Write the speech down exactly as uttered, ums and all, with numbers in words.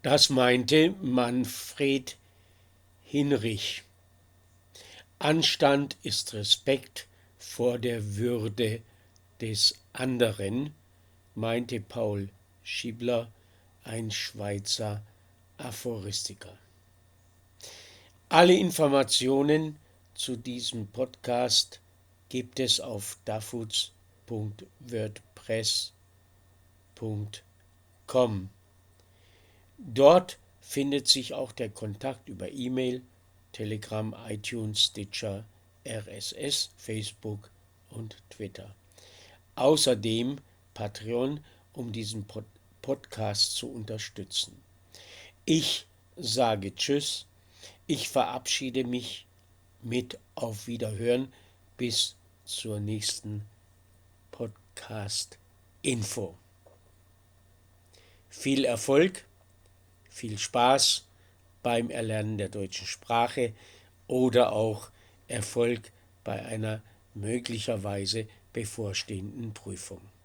Das meinte Manfred Hinrich. Anstand ist Respekt vor der Würde des anderen, meinte Paul Schiebler, ein Schweizer Aphoristiker. Alle Informationen zu diesem Podcast gibt es auf dafuz punkt wordpress punkt com. Dort findet sich auch der Kontakt über E-Mail, Telegram, iTunes, Stitcher, R S S, Facebook und Twitter. Außerdem Patreon, um diesen Pod- Podcast zu unterstützen. Ich sage Tschüss, ich verabschiede mich mit Auf Wiederhören bis zur nächsten Podcast-Info. Viel Erfolg, viel Spaß beim Erlernen der deutschen Sprache oder auch Erfolg bei einer möglicherweise bevorstehenden Prüfung.